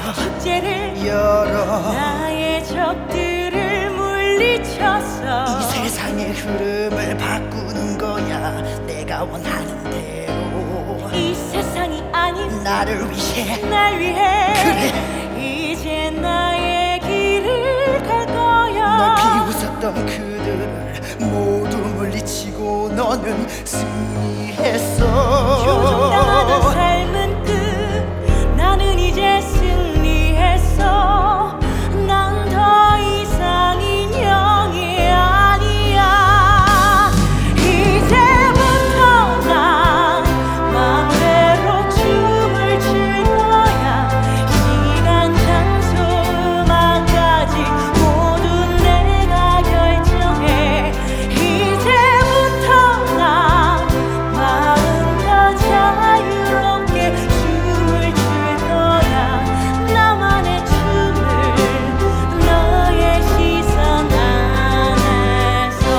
축제를 열어 나의 적들을 물리쳤어. 이 세상의 흐름을 바꾸는 거야 내가 원하는 대로. 이 세상이 아닌 나를 위해 날 위해 그래. 이제 나의 길을 갈 거야. 널 비웃었던 그들을 모두 물리치고 너는 승리했어. 조종당하던 삶은 끝. 나는 이제 승리했어. 난 더 이상 인형이 아니야. 이제부터 난 맘대로 춤을 출 거야. 시간, 장소, 음악까지 모두 내가 결정해. 이제부터 난 마음껏 자유롭게 춤을 출 거야. 나만의 춤을 너의 시선 안에서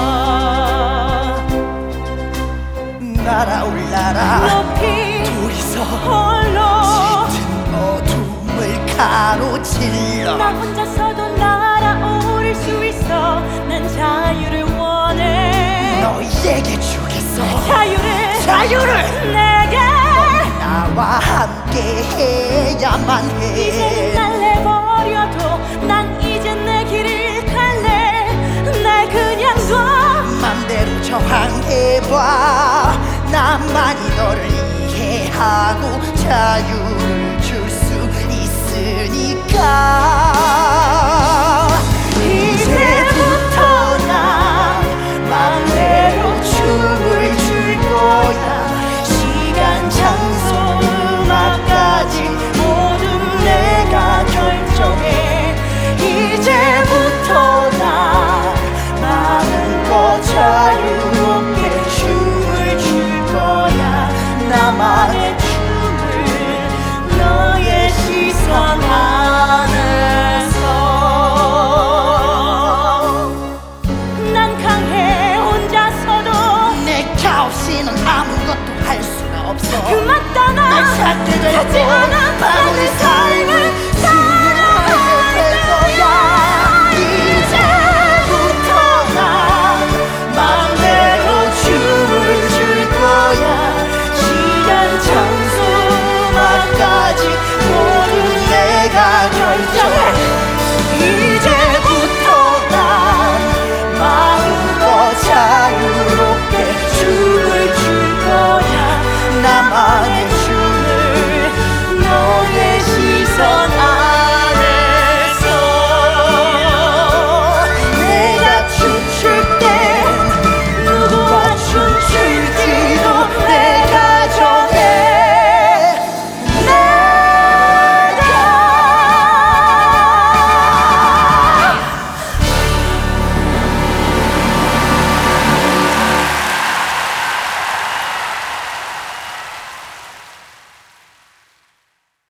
날아올라라 높이 둘이서 홀로. 짙은 어둠을 가로질러. 나 혼자서도 날아오를 수 있어. 난 자유를 원해. 너희에게 주겠어 자유를 내게. 나와 함께 해야만 이제는 해. 날 내버려둬. 난 이제 내 길을 갈래. 날 그냥 둬. 맘대로 저항해봐. 나만이 너를 이해하고 자유를